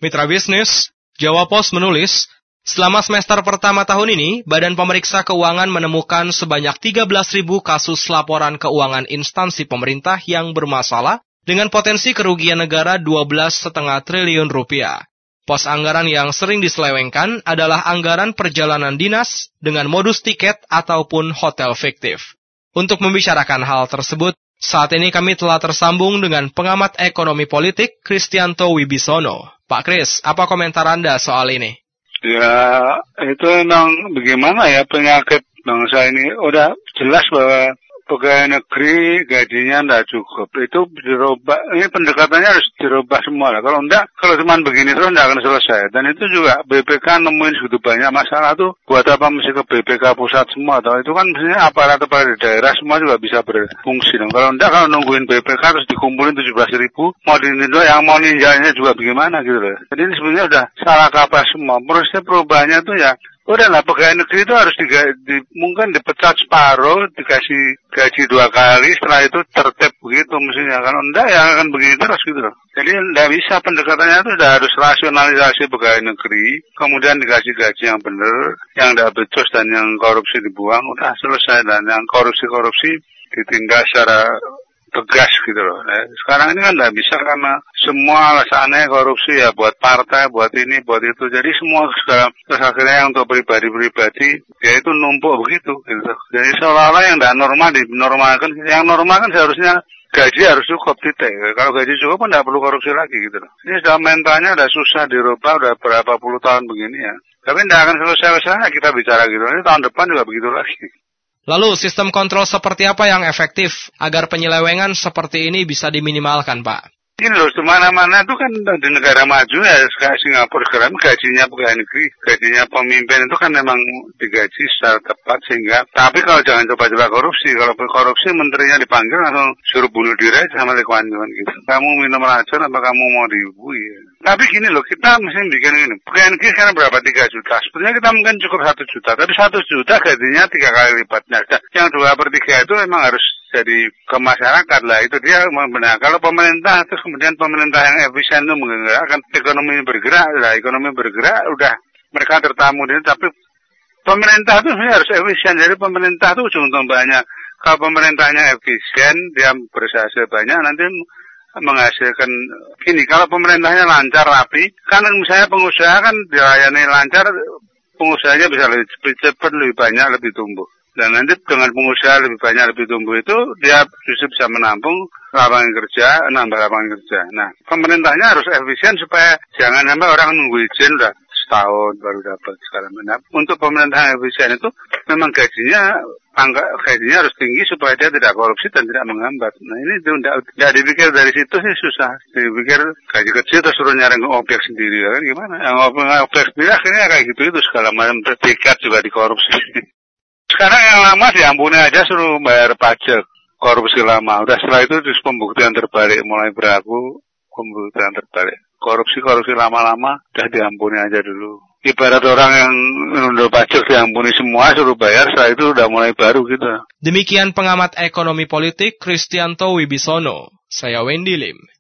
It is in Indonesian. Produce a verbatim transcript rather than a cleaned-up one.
Mitra bisnis, Jawa Pos menulis, selama semester pertama tahun ini, Badan Pemeriksa Keuangan menemukan sebanyak tiga belas ribu kasus laporan keuangan instansi pemerintah yang bermasalah dengan potensi kerugian negara dua belas koma lima triliun rupiah. Pos anggaran yang sering diselewengkan adalah anggaran perjalanan dinas dengan modus tiket ataupun hotel fiktif. Untuk membicarakan hal tersebut, saat ini kami telah tersambung dengan pengamat ekonomi politik Kristianto Wibisono. Pak Kris, apa komentar Anda soal ini? Ya, itu memang bagaimana ya penyakit bangsa ini. Udah jelas bahwa pegawai negeri gajinya tidak cukup. Itu dirubah, ini pendekatannya harus dirubah semua lah. Kalau enggak, kalau cuma begini terus enggak akan selesai. Dan itu juga B P K nemuin segitu banyak masalah tuh, buat apa mesti ke B P K pusat semua? Atau itu kan misalnya aparat-aparat di daerah semua juga bisa berfungsi. Dan kalau enggak, kalau nungguin B P K terus dikumpulin tujuh belas ribu, mau dinindak yang mau ninjanya juga bagaimana gitu loh. Jadi ini sebenarnya udah salah kaprah semua. Prosesnya perubahannya tuh ya, udahlah pegawai negeri itu harus diga, di, mungkin dipecat separuh, dikasih gaji dua kali, setelah itu tertib begitu mestinya. Kalau enggak ya akan begini terus gitu loh. Jadi enggak bisa, pendekatannya itu udah harus rasionalisasi pegawai negeri, kemudian dikasih gaji yang benar, yang enggak becus dan yang korupsi dibuang, udah selesai. Dan yang korupsi-korupsi ditindak secara tegas gitu loh. Nah, sekarang ini kan nggak bisa karena semua alasannya korupsi ya, buat partai, buat ini, buat itu. Jadi semua segala terus akhirnya yang untuk pribadi-pribadi ya itu numpuk begitu gitu. Jadi seolah-olah yang nggak normal dinormalkan. Yang normal kan seharusnya gaji harus cukup titik. Kalau gaji cukup kan nggak perlu korupsi lagi gitu loh. Ini sudah mentalnya udah susah dirubah, udah berapa puluh tahun begini ya. Tapi nggak akan selesai-selesai kita bicara gitu. Ini tahun depan juga begitu lagi. Lalu, sistem kontrol seperti apa yang efektif agar penyelewengan seperti ini bisa diminimalkan, Pak? Ini loh, semana-mana itu kan di negara maju ya, kayak Singapura sekarang gajinya pegawai negeri, gajinya pemimpin itu kan memang digaji secara tepat sehingga, tapi kalau jangan coba-coba korupsi, kalau korupsi menterinya dipanggil langsung suruh bunuh diri aja sama lingkungan gitu. Kamu minum racun apa kamu mau dibui? Tapi gini loh, kita mesti bikin gini, pegawai negeri sekarang berapa? tiga juta. Sebenarnya kita mungkin cukup satu juta, tapi satu juta gajinya tiga kali lipatnya. Yang dua per tiga itu memang harus jadi ke masyarakat lah, itu dia benar. Kalau pemerintah terus kemudian pemerintah yang efisien itu menggerakkan ekonomi bergerak, lah ekonomi bergerak udah mereka tertamu ini, tapi pemerintah itu harus efisien. Jadi pemerintah itu ujung tombaknya. Kalau pemerintahnya efisien, dia berhasil banyak, nanti menghasilkan gini. Kalau pemerintahnya lancar rapi, kan misalnya pengusaha kan dilayani lancar, pengusahanya bisa lebih cepat, lebih banyak, lebih tumbuh. Dan nanti dengan pengusaha lebih banyak, lebih tumbuh itu, dia justru bisa menampung lapangan kerja, nambah lapangan kerja. Nah, pemerintahnya harus efisien supaya jangan sampai orang nunggu izin udah setahun baru dapat sekarang. Nah, untuk pemerintah efisien itu memang gajinya, angka gajinya harus tinggi supaya dia tidak korupsi dan tidak menghambat. Nah, ini tidak dipikir dari situ sih susah. Dipikir gaji kecil terus suruh nyari objek sendiri, kan gimana? Yang objek sendiri akhirnya kayak gitu itu segala macam tiket juga dikorupsi. Sekarang yang lama diampuni aja suruh bayar pajak korupsi lama. Udah setelah itu terus pembuktian terbalik mulai berlaku, pembuktian terbalik. Korupsi-korupsi lama-lama udah diampuni aja dulu. Ibarat orang yang menunda pajak diampuni semua suruh bayar, setelah itu udah mulai baru gitu. Demikian pengamat ekonomi politik Kristianto Wibisono. Saya Wendy Lim.